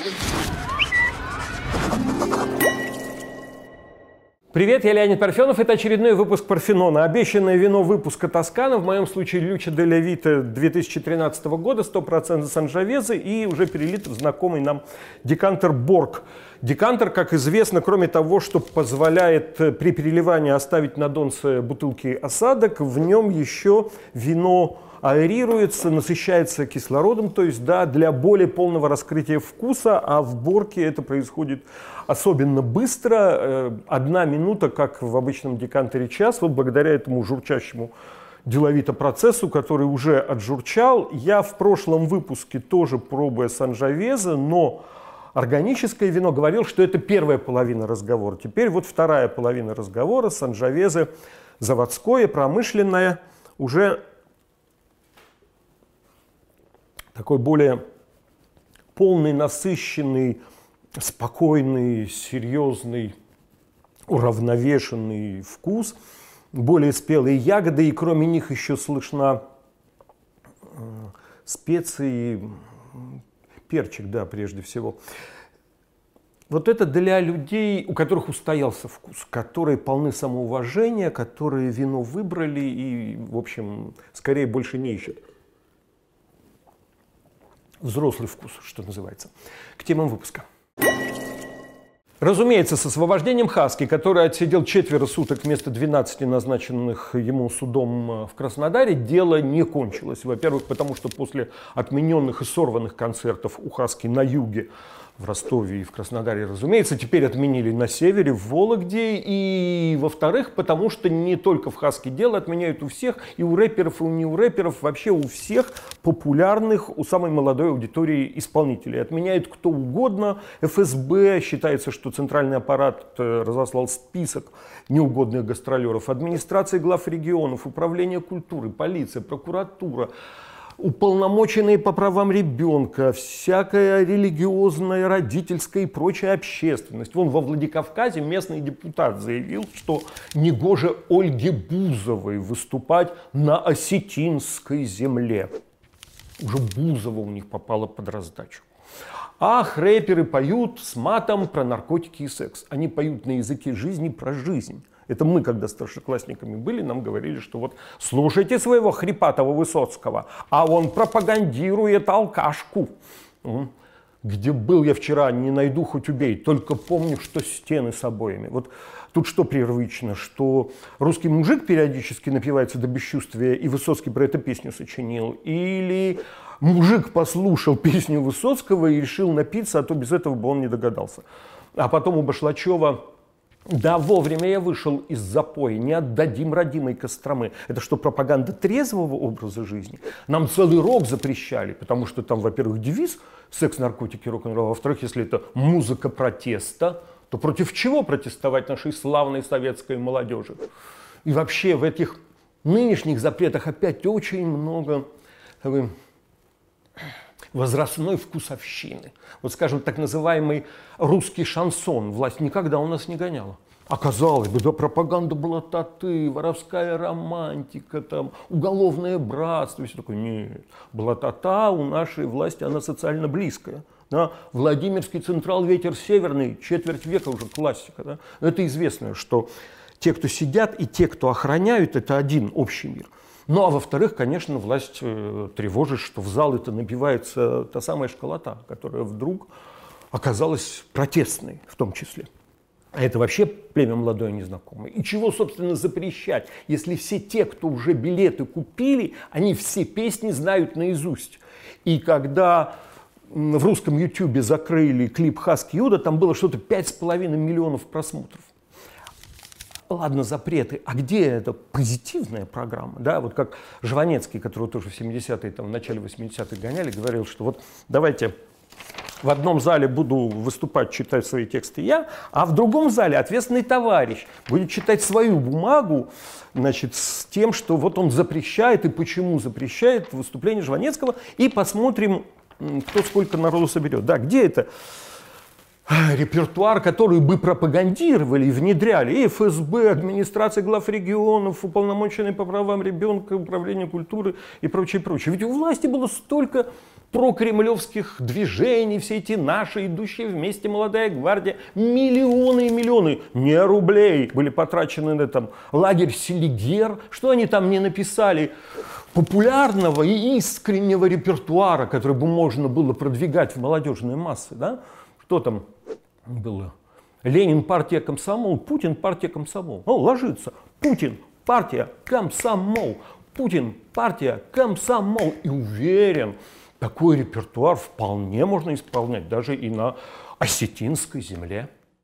Привет, я Леонид Парфенов. Это очередной выпуск Парфенона. Обещанное вино выпуска Тоскана, в моем случае Люча Дель Вита 2013 года, 100% Санджавезе и уже перелит в знакомый нам декантер Борг. Декантер, как известно, кроме того, что позволяет при переливании оставить на донце бутылки осадок, в нем еще вино аэрируется, насыщается кислородом, то есть да, для более полного раскрытия вкуса, а в Борге это происходит особенно быстро, 1 минута, как в обычном декантере час, вот благодаря этому журчащему деловито процессу, который уже отжурчал. Я в прошлом выпуске тоже, пробуя Санджавезе, но органическое вино, говорил, что это первая половина разговора. Теперь вот вторая половина разговора, Санджавезе заводское, промышленное, уже такой более полный, насыщенный, спокойный, серьезный, уравновешенный вкус, более спелые ягоды, и кроме них еще слышна специи, перчик, да, прежде всего. Вот это для людей, у которых устоялся вкус, которые полны самоуважения, которые вино выбрали и, в общем, скорее больше не ищут. Взрослый вкус, что называется. К темам выпуска. Разумеется, с освобождением Хаски, который отсидел 4 суток вместо 12 назначенных ему судом в Краснодаре, дело не кончилось. Во-первых, потому что после отмененных и сорванных концертов у Хаски на юге, в Ростове и в Краснодаре, разумеется, теперь отменили на севере, в Вологде. И, во-вторых, потому что не только в Хаске дело отменяют у всех, и у рэперов, и у неурэперов, вообще у всех популярных, у самой молодой аудитории исполнителей. Отменяют кто угодно. ФСБ, считается, что центральный аппарат разослал список неугодных гастролеров. Администрации глав регионов, управление культуры, полиция, прокуратура, уполномоченные по правам ребенка, всякая религиозная, родительская и прочая общественность. Вон во Владикавказе местный депутат заявил, что негоже Ольге Бузовой выступать на осетинской земле. Уже Бузова у них попала под раздачу. Ах, рэперы поют с матом про наркотики и секс. Они поют на языке жизни про жизнь. Это мы, когда старшеклассниками были, нам говорили, что вот слушайте своего хрипатого Высоцкого, а он пропагандирует алкашку. Где был я вчера, не найду, хоть убей, только помню, что стены с обоями. Вот тут что прервычно, что русский мужик периодически напивается до бесчувствия, и Высоцкий про это песню сочинил, или мужик послушал песню Высоцкого и решил напиться, а то без этого бы он не догадался. А потом у Башлачева: да, вовремя я вышел из запоя, не отдадим родимой Костромы. Это что, пропаганда трезвого образа жизни? Нам целый рок запрещали, потому что там, во-первых, девиз «секс, наркотики, рок-н-ролл», а во-вторых, если это музыка протеста, то против чего протестовать нашей славной советской молодежи? И вообще в этих нынешних запретах опять очень много возрастной вкусовщины. Вот, скажем, так называемый русский шансон власть никогда у нас не гоняла. Оказалось бы, да, пропаганда была таты, воровская романтика, там, уголовное братство. Все такое. Нет, была тата, у нашей власти она социально близкая. Да? Владимирский Централ, ветер северный, четверть века уже классика. Да? Это известно, что те, кто сидят, и те, кто охраняют, это один общий мир. Ну, а во-вторых, конечно, власть тревожит, что в залы-то набивается та самая школота, которая вдруг оказалась протестной в том числе. А это вообще племя молодое незнакомое. И чего, собственно, запрещать, если все те, кто уже билеты купили, они все песни знают наизусть. И когда в русском ютубе закрыли клип «Хаски Юда», там было что-то 5,5 миллионов просмотров. Ладно, запреты, а где эта позитивная программа? Да, вот как Жванецкий, которого тоже в 70-е, там, в начале 80-х гоняли, говорил, что вот давайте в одном зале буду выступать, читать свои тексты я, а в другом зале ответственный товарищ будет читать свою бумагу, значит, с тем, что вот он запрещает и почему запрещает выступление Жванецкого, и посмотрим, кто сколько народу соберет. Да, где это репертуар, который бы пропагандировали и внедряли и ФСБ, администрация глав регионов, уполномоченные по правам ребенка, управление культуры и прочее, прочее. Ведь у власти было столько прокремлевских движений, все эти наши, идущие вместе, молодая гвардия, миллионы и миллионы, не рублей были потрачены на там лагерь Селигер, что они там не написали популярного и искреннего репертуара, который бы можно было продвигать в молодежные массы, да? Что там было? Ленин, партия, комсомол, Путин, партия, комсомол. О, ложится. Путин, партия, комсомол. Путин, партия, комсомол. И уверен, такой репертуар вполне можно исполнять даже и на осетинской земле.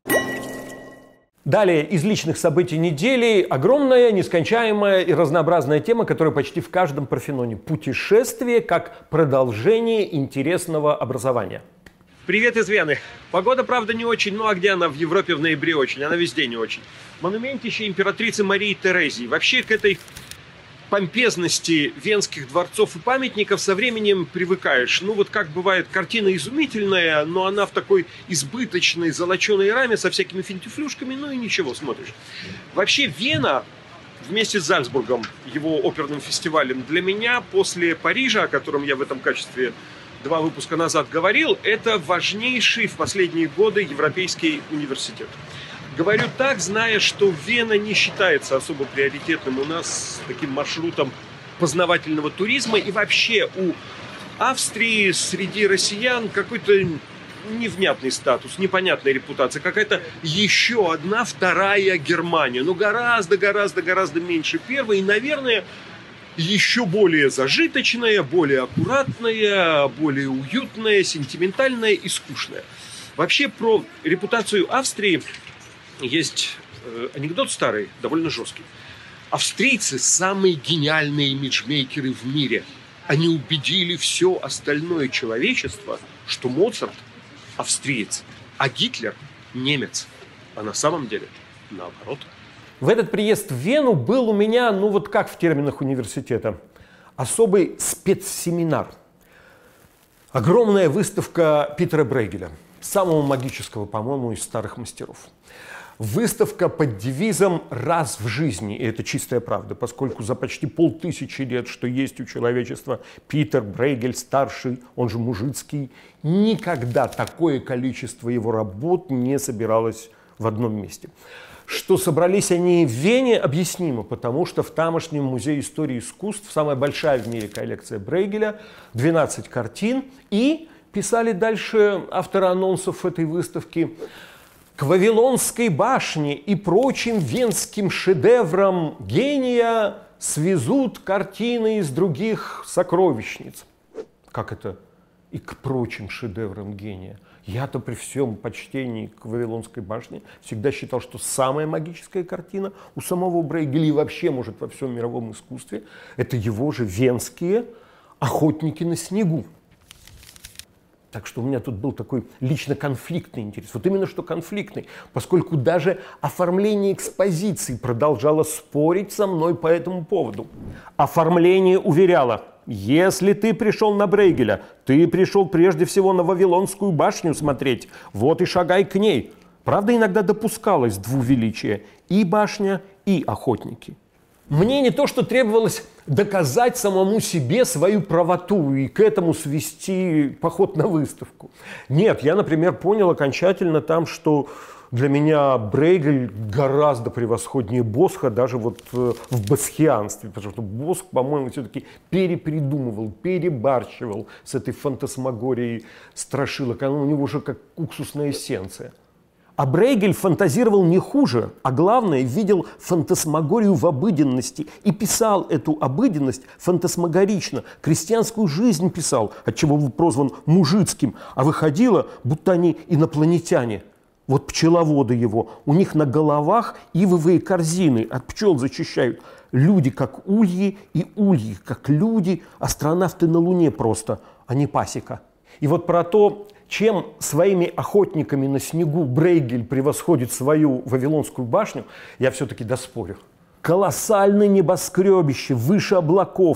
Далее из личных событий недели огромная, нескончаемая и разнообразная тема, которая почти в каждом Парфеноне. Путешествие как продолжение интересного образования. Привет из Вены. Погода, правда, не очень, ну а где она в Европе в ноябре очень? Она везде не очень. Монументище императрицы Марии Терезии. Вообще к этой помпезности венских дворцов и памятников со временем привыкаешь. Ну вот как бывает, картина изумительная, но она в такой избыточной золоченой раме со всякими финтифлюшками, ну и ничего, смотришь. Вообще Вена вместе с Зальцбургом, его оперным фестивалем, для меня после Парижа, о котором я в этом качестве 2 выпуска назад говорил, это важнейший в последние годы европейский университет. Говорю так, зная, что Вена не считается особо приоритетным у нас таким маршрутом познавательного туризма. И вообще у Австрии среди россиян какой-то невнятный статус, непонятная репутация. Какая-то еще одна вторая Германия. Но гораздо меньше первой. И, наверное, еще более зажиточная, более аккуратная, более уютная, сентиментальная и скучная. Вообще про репутацию Австрии есть анекдот старый, довольно жесткий. Австрийцы самые гениальные имиджмейкеры в мире. Они убедили все остальное человечество, что Моцарт австриец, а Гитлер немец. А на самом деле наоборот. В этот приезд в Вену был у меня, ну вот как в терминах университета, особый спецсеминар. Огромная выставка Питера Брейгеля, самого магического, по-моему, из старых мастеров. Выставка под девизом «Раз в жизни», и это чистая правда, поскольку за почти 500 лет, что есть у человечества, Питер Брейгель старший, он же Мужицкий, никогда такое количество его работ не собиралось в одном месте. Что собрались они в Вене, объяснимо, потому что в тамошнем музее истории искусств самая большая в мире коллекция Брейгеля, 12 картин, и писали дальше авторы анонсов этой выставки: к Вавилонской башне и прочим венским шедеврам гения свезут картины из других сокровищниц. Как это и к прочим шедеврам гения? Я-то при всем почтении к Вавилонской башне всегда считал, что самая магическая картина у самого Брейгеля и вообще, может, во всем мировом искусстве — это его же венские охотники на снегу. Так что у меня тут был такой лично конфликтный интерес. Вот именно что конфликтный, поскольку даже оформление экспозиции продолжало спорить со мной по этому поводу. Оформление уверяло: если ты пришел на Брейгеля, ты пришел прежде всего на Вавилонскую башню смотреть, вот и шагай к ней. Правда, иногда допускалось двувеличие: и башня, и охотники. Мне не то, что требовалось доказать самому себе свою правоту и к этому свести поход на выставку. Нет, я, например, понял окончательно там, что для меня Брейгель гораздо превосходнее Босха даже вот в босхианстве, потому что Босх, по-моему, все-таки перепридумывал, перебарщивал с этой фантасмагорией страшилок. Оно у него уже как уксусная эссенция. А Брейгель фантазировал не хуже, а главное, видел фантасмагорию в обыденности и писал эту обыденность фантасмагорично, крестьянскую жизнь писал, отчего был прозван Мужицким, а выходило, будто они инопланетяне. Вот пчеловоды его, у них на головах ивовые корзины, от пчел защищают. Люди как ульи и ульи как люди, астронавты на Луне просто, а не пасека. И вот про то, чем своими охотниками на снегу Брейгель превосходит свою Вавилонскую башню, я все-таки доспорю. Колоссальное небоскребище выше облаков,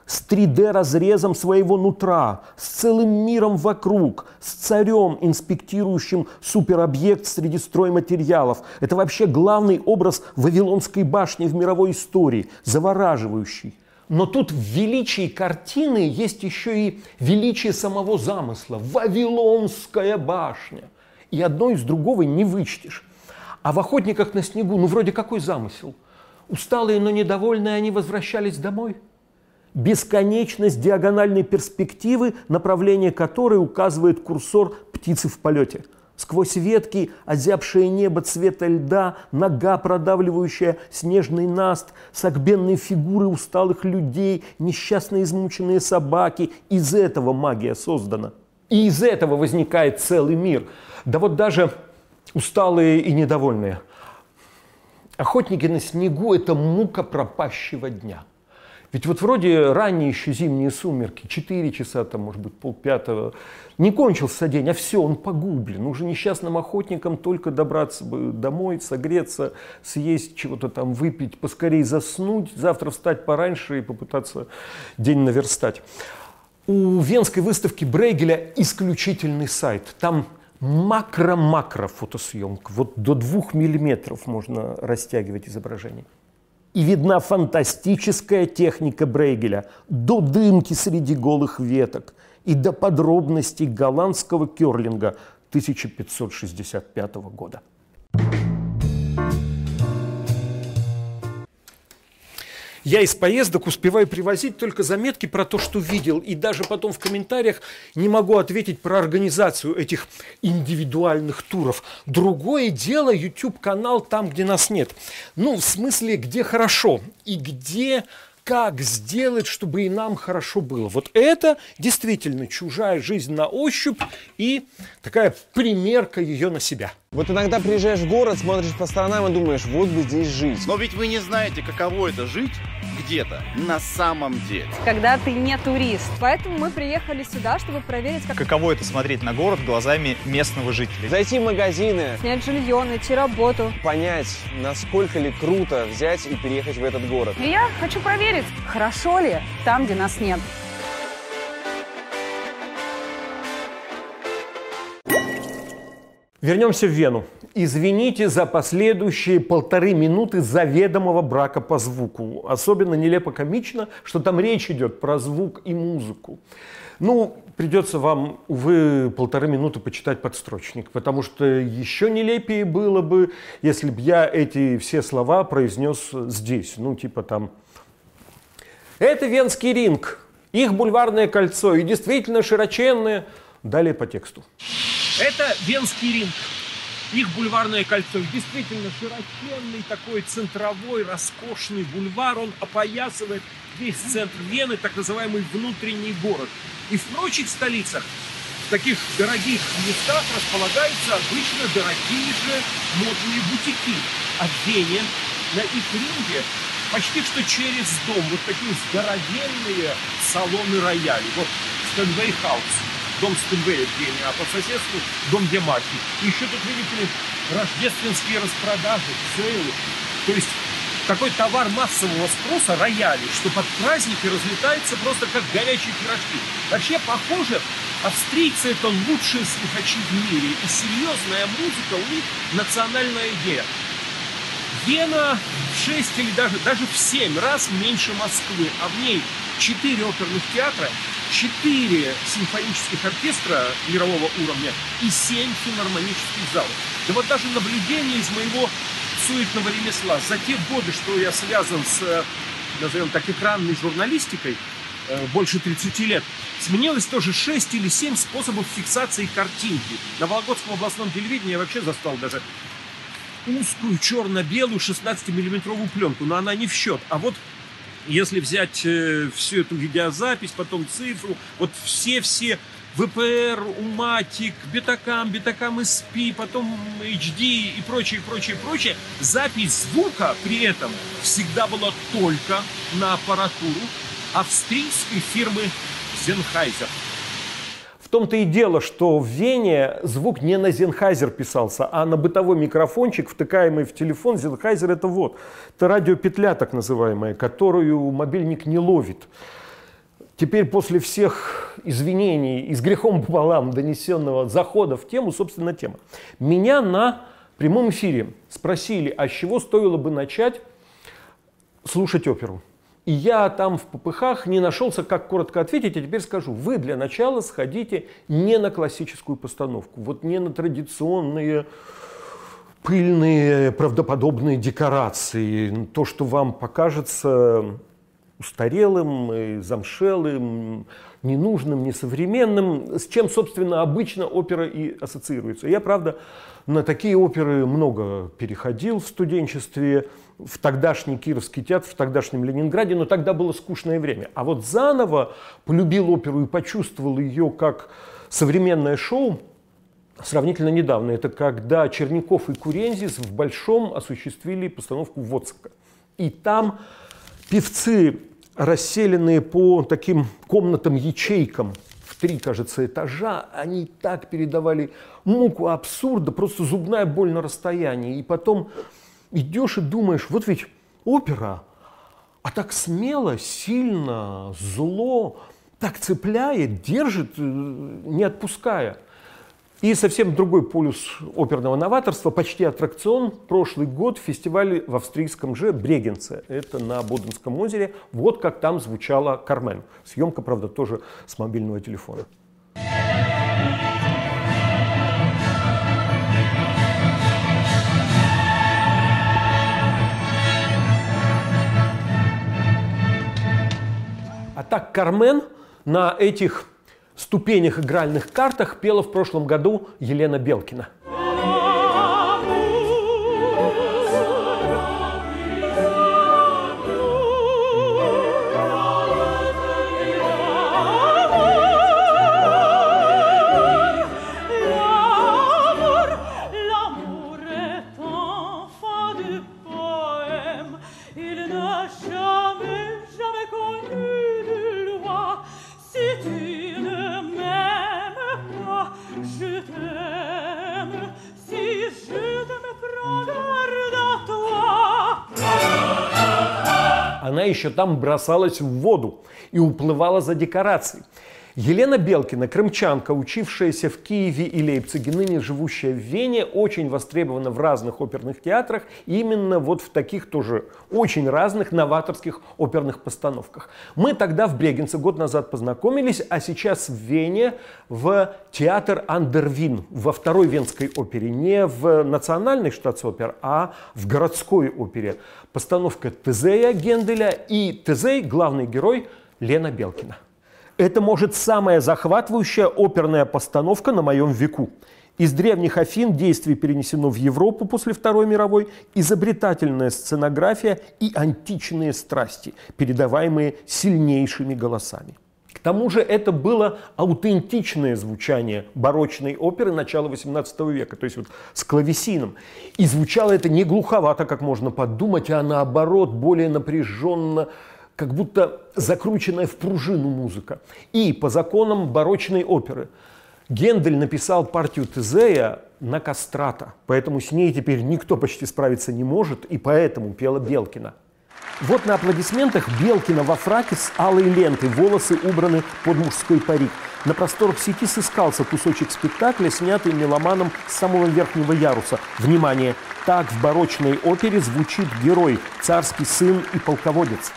с 3D-разрезом своего нутра, с целым миром вокруг, с царем, инспектирующим суперобъект среди стройматериалов. Это вообще главный образ Вавилонской башни в мировой истории, завораживающий. Но тут в величии картины есть еще и величие самого замысла. Вавилонская башня. И одно из другого не вычтешь. А в «Охотниках на снегу», ну вроде какой замысел? Усталые, но недовольные, они возвращались домой. Бесконечность диагональной перспективы, направление которой указывает курсор птицы в полете. Сквозь ветки, озябшее небо цвета льда, нога, продавливающая снежный наст, согбенные фигуры усталых людей, несчастные измученные собаки. Из этого магия создана. И из этого возникает целый мир. Да вот даже усталые и недовольные. «Охотники на снегу» – это мука пропащего дня. Ведь вот вроде ранние еще зимние сумерки, 4 часа, там, может быть, 4:30, не кончился день, а все, он погублен. Уже несчастным охотникам только добраться бы домой, согреться, съесть чего-то там, выпить, поскорее заснуть, завтра встать пораньше и попытаться день наверстать. У Венской выставки Брейгеля исключительный сайт. Там макро-макро фотосъемка. Вот до 2 миллиметров можно растягивать изображение. И видна фантастическая техника Брейгеля до дымки среди голых веток и до подробностей голландского керлинга 1565 года. Я из поездок успеваю привозить только заметки про то, что видел. И даже потом в комментариях не могу ответить про организацию этих индивидуальных туров. Другое дело YouTube-канал там, где нас нет. Ну, в смысле, где хорошо и где... Как сделать, чтобы и нам хорошо было? Вот это действительно чужая жизнь на ощупь и такая примерка ее на себя. Вот иногда приезжаешь в город, смотришь по сторонам и думаешь, вот бы здесь жить. Но ведь вы не знаете, каково это жить где-то на самом деле. Когда ты не турист. Поэтому мы приехали сюда, чтобы проверить, каково это смотреть на город глазами местного жителя. Зайти в магазины, снять жилье, найти работу. Понять, насколько ли круто взять и переехать в этот город. И я хочу проверить, хорошо ли там, где нас нет. Вернемся в Вену. Извините за последующие 1,5 минуты заведомого брака по звуку. Особенно нелепо-комично, что там речь идет про звук и музыку. Ну, придется вам, увы, 1,5 минуты почитать подстрочник, потому что еще нелепее было бы, если бы я эти все слова произнес здесь. Ну, типа там... Это Венский ринг, их бульварное кольцо и действительно широченное. Далее по тексту. Это Венский ринг, их бульварное кольцо. Действительно широченный такой центровой роскошный бульвар. Он опоясывает весь центр Вены, так называемый внутренний город. И в прочих столицах, в таких дорогих местах располагаются обычно дорогие же модные бутики. А в Вене на их ринге почти что через дом вот такие здоровенные салоны-рояли. Вот Стенвей Хаус. Дом Стенвея в Вене, а по соседству дом Ямахи. И еще тут, видите ли, рождественские распродажи, сейлы. То есть такой товар массового спроса, рояли, что под праздники разлетается просто как горячие пирожки. Вообще, похоже, австрийцы — это лучшие слухачи в мире. И серьезная музыка у них национальная идея. Вена в 6 или даже в 7 раз меньше Москвы, а в ней 4 оперных театра, 4 симфонических оркестра мирового уровня и 7 филармонических залов. Да вот даже наблюдение из моего суетного ремесла за те годы, что я связан с, назовем так, экранной журналистикой, больше 30 лет, сменилось тоже 6 или 7 способов фиксации картинки. На Вологодском областном телевидении я вообще застал даже узкую черно-белую 16-миллиметровую пленку, но она не в счет. А вот если взять всю эту видеозапись, потом цифру, вот все ВПР, Уматик, Бетакам SP, потом HD и прочее, запись звука при этом всегда была только на аппаратуру австрийской фирмы Sennheiser. В том-то и дело, что в Вене звук не на Sennheiser писался, а на бытовой микрофончик, втыкаемый в телефон. Sennheiser — это радиопетля так называемая, которую мобильник не ловит. теперь после всех извинений и с грехом пополам донесенного захода в тему, собственно, тема. Меня на прямом эфире спросили, а с чего стоило бы начать слушать оперу. И я там в попыхах не нашелся, как коротко ответить, а теперь скажу. Вы для начала сходите не на классическую постановку, вот не на традиционные пыльные, правдоподобные декорации, то, что вам покажется устарелым, и замшелым, ненужным, несовременным, с чем, собственно, обычно опера и ассоциируется. Я, правда, на такие оперы много переходил в студенчестве, в тогдашний Кировский театр, в тогдашнем Ленинграде, но тогда было скучное время. А вот заново полюбил оперу и почувствовал ее как современное шоу сравнительно недавно. Это когда Черняков и Курензис в Большом осуществили постановку Воцика. И там певцы, расселенные по таким комнатам-ячейкам в 3, кажется, этажа, они так передавали муку абсурда, просто зубная боль на расстоянии. И потом идешь и думаешь, вот ведь опера, а так смело, сильно, зло, так цепляет, держит, не отпуская. И совсем другой полюс оперного новаторства, почти аттракцион. Прошлый год фестиваль в австрийском же Брегенце. Это на Боденском озере. Вот как там звучала «Кармен». Съемка, правда, тоже с мобильного телефона. А так «Кармен» на этих ступенях игральных картах пела в прошлом году Елена Белкина. Она еще там бросалась в воду и уплывала за декорацией. Елена Белкина, крымчанка, учившаяся в Киеве и Лейпциге, ныне живущая в Вене, очень востребована в разных оперных театрах, именно вот в таких тоже очень разных новаторских оперных постановках. Мы тогда в Брегенце год назад познакомились, а сейчас в Вене в театр Андервин, во второй венской опере, не в национальной штатсопер, а в городской опере. Постановка Тезея Генделя, и Тезей, главный герой, Лена Белкина. Это, может, самая захватывающая оперная постановка на моем веку. Из древних Афин действие перенесено в Европу после Второй мировой, изобретательная сценография и античные страсти, передаваемые сильнейшими голосами. К тому же это было аутентичное звучание барочной оперы начала XVIII века, то есть вот с клавесином. И звучало это не глуховато, как можно подумать, а наоборот более напряженно, как будто закрученная в пружину музыка. И по законам барочной оперы Гендель написал партию Тезея на кастрато, поэтому с ней теперь никто почти справиться не может, и поэтому пела Белкина. Вот на аплодисментах Белкина во фраке с алой лентой, волосы убраны под мужской парик. На просторах сети сыскался кусочек спектакля, снятый меломаном с самого верхнего яруса. Внимание! Так в барочной опере звучит герой, царский сын и полководец.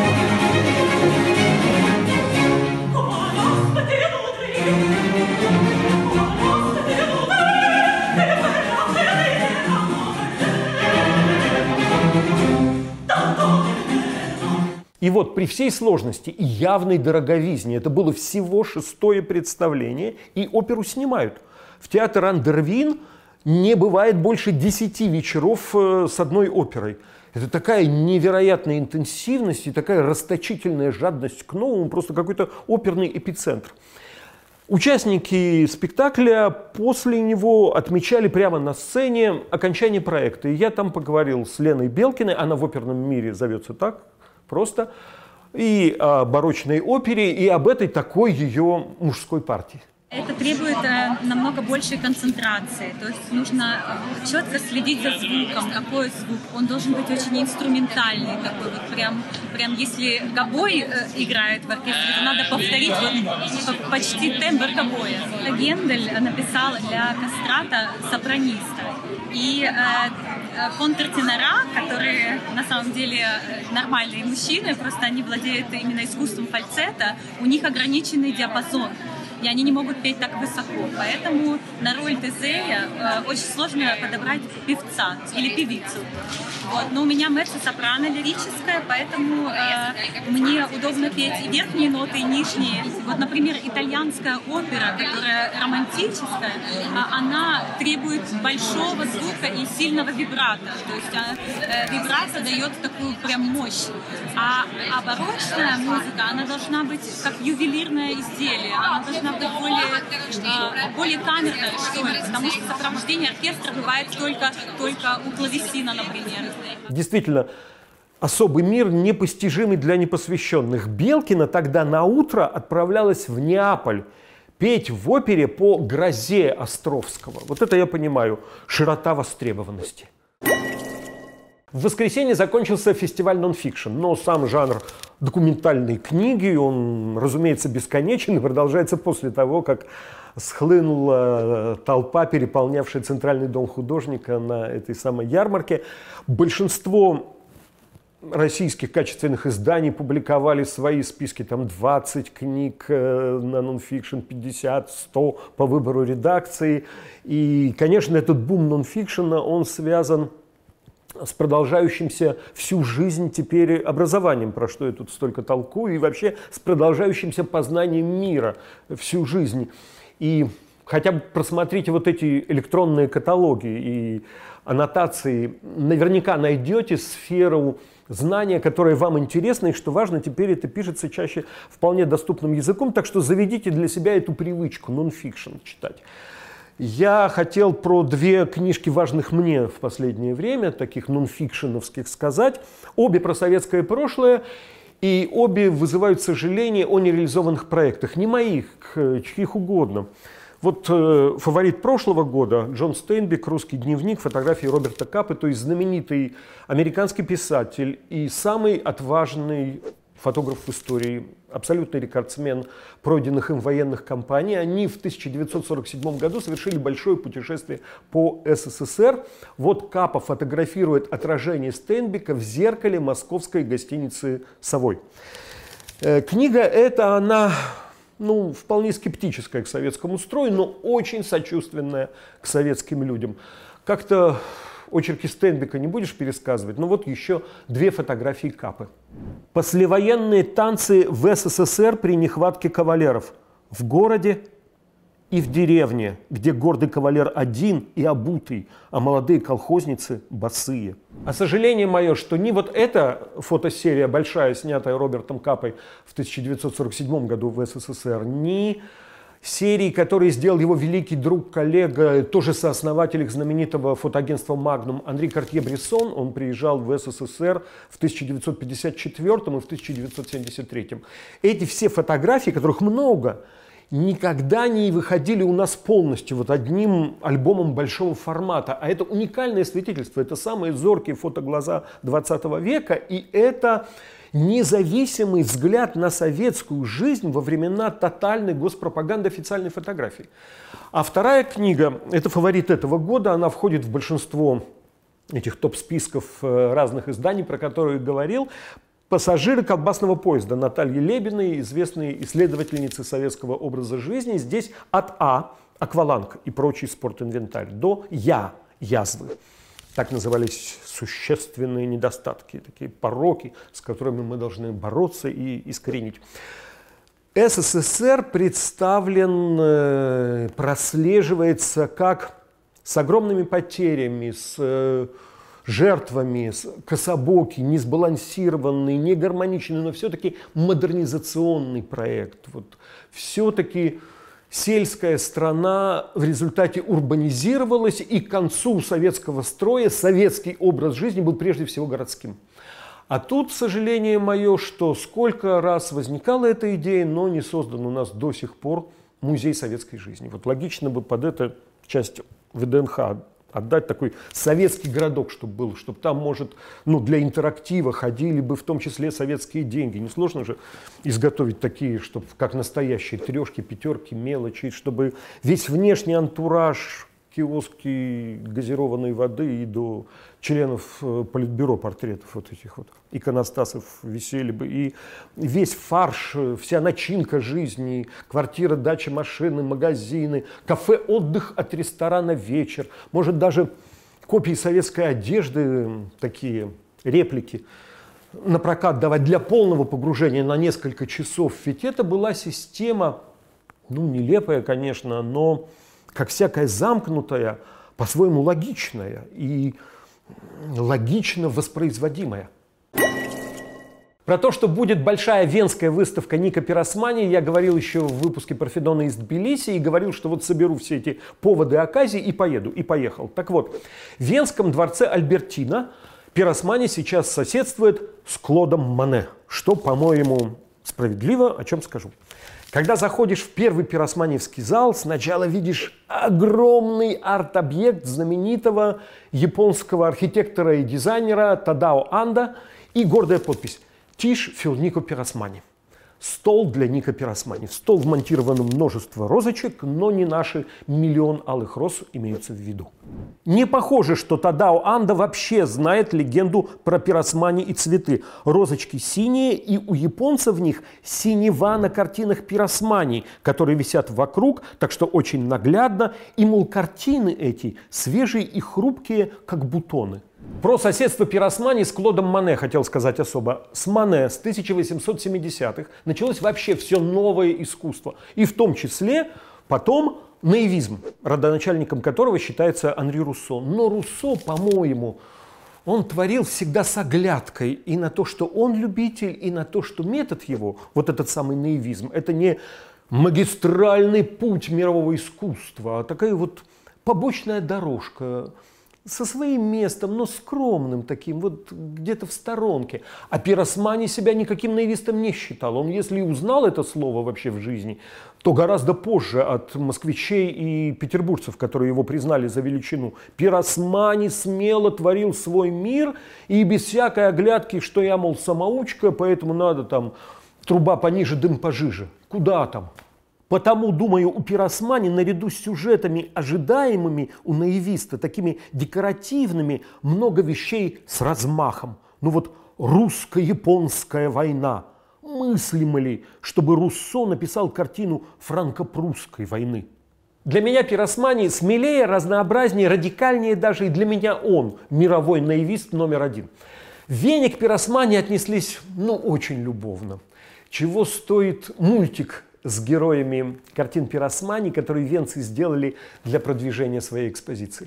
И вот при всей сложности и явной дороговизне, это было всего 6-е представление, и оперу снимают. В театр Андервин не бывает больше 10 вечеров с одной оперой. Это такая невероятная интенсивность и такая расточительная жадность к новому, просто какой-то оперный эпицентр. Участники спектакля после него отмечали прямо на сцене окончание проекта. И я там поговорил с Леной Белкиной, она в оперном мире зовется так, просто, и о барочной опере, и об этой такой ее мужской партии. Это требует намного большей концентрации, то есть нужно четко следить за звуком, какой звук, он должен быть очень инструментальный, такой вот прям если гобой играет в оркестре, то надо повторить вот почти тембр гобоя. Гендель написал для кастрата сопраниста, и контртенора, которые на самом деле нормальные мужчины, просто они владеют именно искусством фальцета, у них ограниченный диапазон. И они не могут петь так высоко. Поэтому на роль Тезея очень сложно подобрать певца или певицу. Вот. Но у меня меццо-сопрано лирическая, поэтому мне удобно петь и верхние ноты, и нижние. Вот, например, итальянская опера, которая романтическая, она требует большого звука и сильного вибрато. То есть вибрато дает такую прям мощь. А барочная музыка, она должна быть как ювелирное изделие. Она должна быть более камерная, что ли, потому что сопровождение оркестра бывает только у клавесина, например. Действительно, особый мир, непостижимый для непосвященных. Белкина тогда на утро отправлялась в Неаполь петь в опере по «Грозе» Островского. Вот это я понимаю, широта востребованности. В воскресенье закончился фестиваль нон-фикшн, но сам жанр документальной книги, он, разумеется, бесконечен и продолжается после того, как схлынула толпа, переполнявшая Центральный дом художника на этой самой ярмарке. Большинство российских качественных изданий публиковали свои списки, там 20 книг на нон-фикшн, 50, 100 по выбору редакции. И, конечно, этот бум нон-фикшена, он связан с продолжающимся всю жизнь теперь образованием, про что я тут столько толкую, и вообще с продолжающимся познанием мира всю жизнь. И хотя бы просмотрите вот эти электронные каталоги и аннотации, наверняка найдете сферу знания, которая вам интересна, и, что важно, теперь это пишется чаще вполне доступным языком, так что заведите для себя эту привычку нон-фикшн читать. Я хотел про две книжки, важных мне в последнее время, таких нон-фикшеновских, сказать. Обе про советское прошлое, и обе вызывают сожаление о нереализованных проектах. Не моих, чьих угодно. Вот фаворит прошлого года Джон Стейнбек, «Русский дневник», фотографии Роберта Капы, то есть знаменитый американский писатель и самый отважный фотограф в истории, абсолютный рекордсмен пройденных им военных кампаний. Они в 1947 году совершили большое путешествие по СССР. Вот Капа фотографирует отражение Стейнбека в зеркале московской гостиницы «Совой». Книга эта, она вполне скептическая к советскому строю, но очень сочувственная к советским людям. Как-то очерки Стейнбека не будешь пересказывать, но вот еще две фотографии Капы. Послевоенные танцы в СССР при нехватке кавалеров. В городе и в деревне, где гордый кавалер один и обутый, а молодые колхозницы босые. А сожаление мое, что ни вот эта фотосерия большая, снятая Робертом Капой в 1947 году в СССР, ни серии, которые сделал его великий друг, коллега, тоже сооснователь их знаменитого фотоагентства «Магнум» Анри Картье-Брессон. Он приезжал в СССР в 1954 и в 1973. Эти все фотографии, которых много, никогда не выходили у нас полностью вот одним альбомом большого формата. А это уникальное свидетельство, это самые зоркие фотоглаза 20 века, и это независимый взгляд на советскую жизнь во времена тотальной госпропаганды официальной фотографии. А вторая книга, это фаворит этого года, она входит в большинство этих топ-списков разных изданий, про которые я говорил. «Пассажиры колбасного поезда» Натальи Лебиной, известной исследовательницы советского образа жизни. Здесь от А, акваланг и прочий спортинвентарь, до Я, язвы. Так назывались существенные недостатки, такие пороки, с которыми мы должны бороться и искоренить. СССР представлен, прослеживается как с огромными потерями, с жертвами, кособокий, несбалансированный, негармоничный, но все-таки модернизационный проект. Вот все-таки сельская страна в результате урбанизировалась, и к концу советского строя советский образ жизни был прежде всего городским. А тут, сожаление мое, что сколько раз возникала эта идея, но не создан у нас до сих пор музей советской жизни. Вот логично бы под эту часть ВДНХ отдать такой советский городок, чтобы был, чтобы там, может, для интерактива ходили бы в том числе советские деньги. Несложно же изготовить такие, чтобы как настоящие трешки, пятерки, мелочи, чтобы весь внешний антураж, киоски газированной воды и до членов политбюро портретов вот этих вот иконостасов висели бы. И весь фарш, вся начинка жизни, квартира, дача, машины, магазины, кафе, отдых от ресторана вечер. Может, даже копии советской одежды, такие реплики, на прокат давать для полного погружения на несколько часов. Ведь это была система, нелепая, конечно, но как всякая замкнутая, по-своему логичная и логично воспроизводимая. Про то, что будет большая венская выставка Ника Пиросмани, я говорил еще в выпуске Парфенона из Тбилиси и говорил, что вот соберу все эти поводы и оказии и поеду, и поехал. Так вот, в Венском дворце Альбертина Пиросмани сейчас соседствует с Клодом Моне, что, по-моему, справедливо, о чем скажу. Когда заходишь в первый пиросманевский зал, сначала видишь огромный арт-объект знаменитого японского архитектора и дизайнера Тадао Андо и гордая подпись «Тиш фюр Нико Пиросмани». Стол для Ника Пиросмани. В стол вмонтировано множество розочек, но не наши миллион алых роз имеются в виду. Не похоже, что Тадао Андо вообще знает легенду про Пиросмани и цветы. Розочки синие, и у японцев в них синева на картинах Пиросмани, которые висят вокруг, так что очень наглядно. И, мол, картины эти свежие и хрупкие, как бутоны. Про соседство Пиросмани с Клодом Моне хотел сказать особо. С Моне с 1870-х началось вообще все новое искусство. И в том числе потом наивизм, родоначальником которого считается Анри Руссо. Но Руссо, по-моему, он творил всегда с оглядкой и на то, что он любитель, и на то, что метод его, вот этот самый наивизм, это не магистральный путь мирового искусства, а такая вот побочная дорожка, со своим местом, но скромным таким, вот где-то в сторонке. А Пиросмани себя никаким наивистом не считал. Он, если и узнал это слово вообще в жизни, то гораздо позже от москвичей и петербуржцев, которые его признали за величину. Пиросмани смело творил свой мир и без всякой оглядки, что я, мол, самоучка, поэтому надо там труба пониже, дым пожиже. Куда там? Потому, думаю, у Пиросмани наряду с сюжетами, ожидаемыми у наивиста, такими декоративными, много вещей с размахом. Вот русско-японская война. Мыслимо ли, чтобы Руссо написал картину франко-прусской войны? Для меня Пиросмани смелее, разнообразнее, радикальнее даже, и для меня он мировой наивист номер один. В Вене к Пиросмани отнеслись, очень любовно. Чего стоит мультик с героями картин Пиросмани, которые венцы сделали для продвижения своей экспозиции.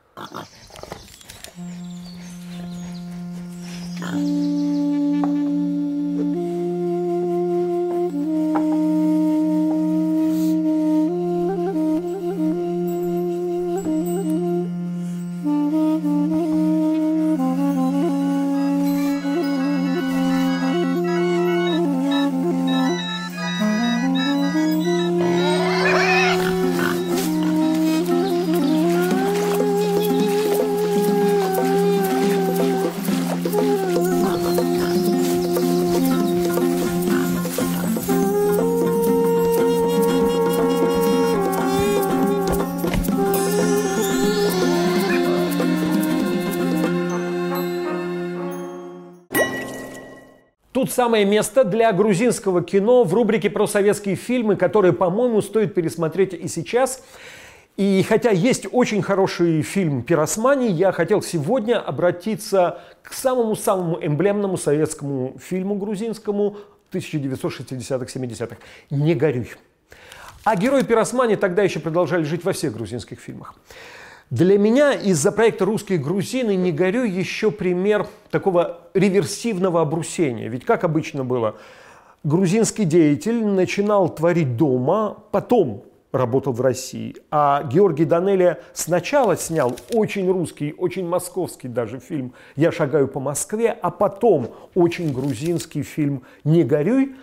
Тут самое место для грузинского кино в рубрике про советские фильмы, которые, по-моему, стоит пересмотреть и сейчас. И хотя есть очень хороший фильм «Пиросмани», я хотел сегодня обратиться к самому-самому эмблемному советскому фильму грузинскому 1960-70-х «Не горюй». А герои Пиросмани тогда еще продолжали жить во всех грузинских фильмах. Для меня из-за проекта «Русские грузины» «Не горюй» еще пример такого реверсивного обрусения. Ведь как обычно было, грузинский деятель начинал творить дома, потом работал в России. А Георгий Данелия сначала снял очень русский, очень московский даже фильм «Я шагаю по Москве», а потом очень грузинский фильм «Не горюй».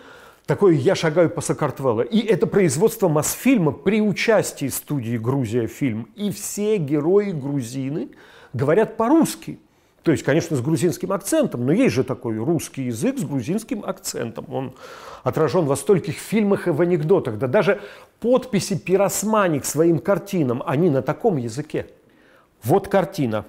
Такое «Я шагаю по Сакартвело». И это производство Мосфильма при участии студии «Грузия Фильм». И все герои грузины говорят по-русски. То есть, конечно, с грузинским акцентом, но есть же такой русский язык с грузинским акцентом. Он отражен во стольких фильмах и в анекдотах. Да даже подписи Пиросмани к своим картинам, они на таком языке. Вот картина,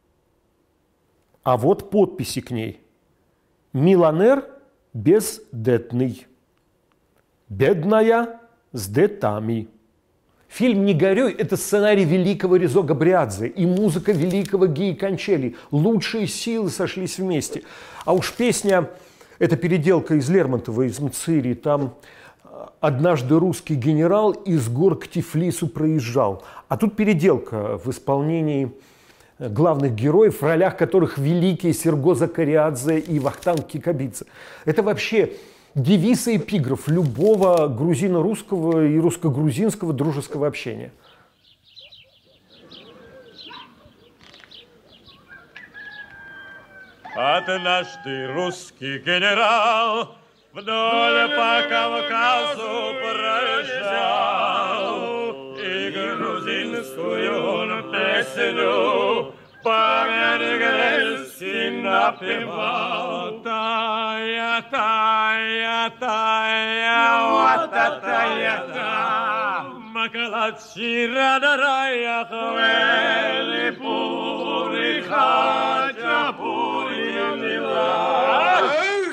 а вот подписи к ней. «Милонер бездетный, бедная с детами». Фильм «Не горюй» – это сценарий великого Резо Габриадзе и музыка великого Гии Кончели. Лучшие силы сошлись вместе. А уж песня – это переделка из Лермонтова, из Мцыри. Там «Однажды русский генерал из гор к Тифлису проезжал». А тут переделка в исполнении главных героев, в ролях которых великие Серго Закариадзе и Вахтанг Кикабидзе. Это вообще девиз и эпиграф любого грузино-русского и русско-грузинского дружеского общения. Однажды русский генерал вдоль по Кавказу проезжал, и грузинскую он песню по-венгерски напевал. Тая, тая, тая, вот тая, макалачи радарая, хвели пури, хача пури, мила.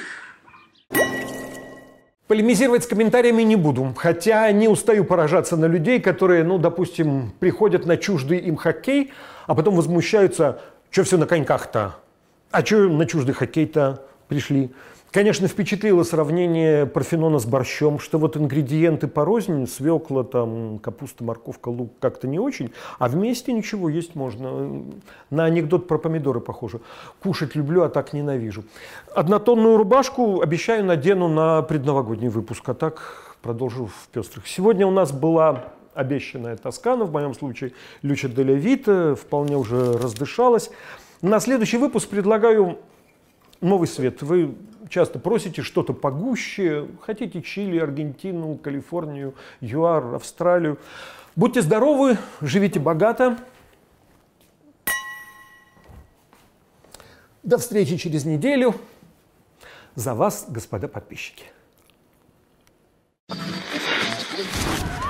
Полемизировать с комментариями не буду, хотя не устаю поражаться на людей, которые, ну, допустим, приходят на чуждый им хоккей, а потом возмущаются, что все на коньках-то, а что на чуждый хоккей-то пришли. Конечно, впечатлило сравнение Парфенона с борщом, что вот ингредиенты порознь, свекла, там, капуста, морковка, лук как-то не очень, а вместе ничего есть можно. На анекдот про помидоры похоже. Кушать люблю, а так ненавижу. Однотонную рубашку обещаю надену на предновогодний выпуск, а так продолжу в пестрых. Сегодня у нас была обещанная Тоскана, в моем случае Люча де ля Вита, вполне уже раздышалась. На следующий выпуск предлагаю новый свет. Вы часто просите что-то погуще, хотите Чили, Аргентину, Калифорнию, ЮАР, Австралию. Будьте здоровы, живите богато. До встречи через неделю. За вас, господа подписчики.